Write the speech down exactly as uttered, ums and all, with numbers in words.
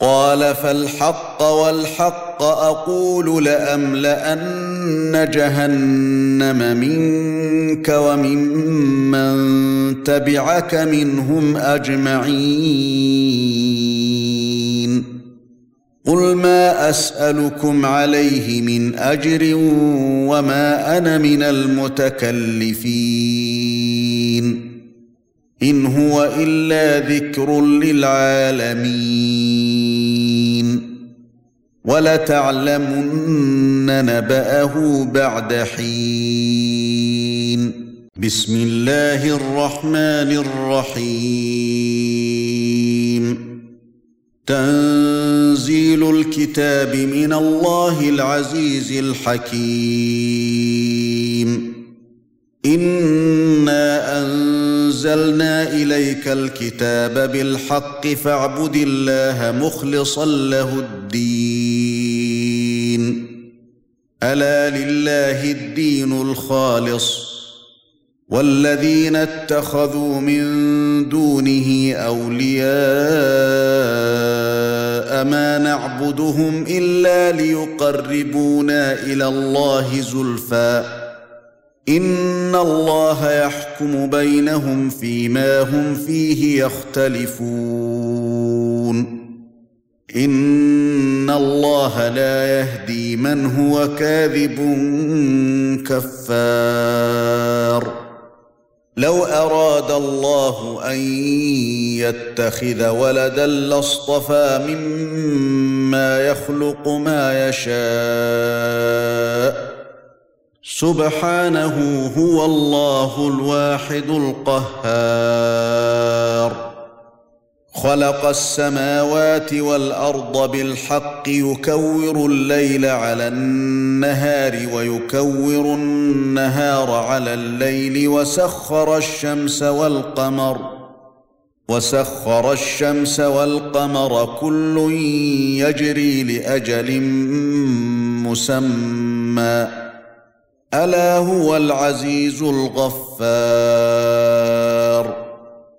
قال فالحق والحق أقول لأملأن جهنم منك وممن تبعك منهم أجمعين قل ما أسألكم عليه من أجر وما أنا من المتكلفين إن هو إلا ذكر للعالمين ولتعلمن نبأه بعد حين بسم الله الرحمن الرحيم تنزيل الكتاب من الله العزيز الحكيم إنا أنزلنا إليك الكتاب بالحق فاعبد الله مخلصا له الدين ألا لله الدين الخالص والذين اتخذوا من دونه أولياء ما نعبدهم إلا ليقربونا إلى الله زلفى إن الله يحكم بينهم فيما هم فيه يختلفون إن الله لا يهدي من هو كاذب كفار لو أراد الله أن يتخذ ولدا لاصطفى مما يخلق ما يشاء سبحانه هو الله الواحد القهار خلق السماوات والأرض بالحق يكور الليل على النهار ويكور النهار على الليل وسخر الشمس والقمر وسخر الشمس والقمر كل يجري لأجل مسمى ألا هو العزيز الغفار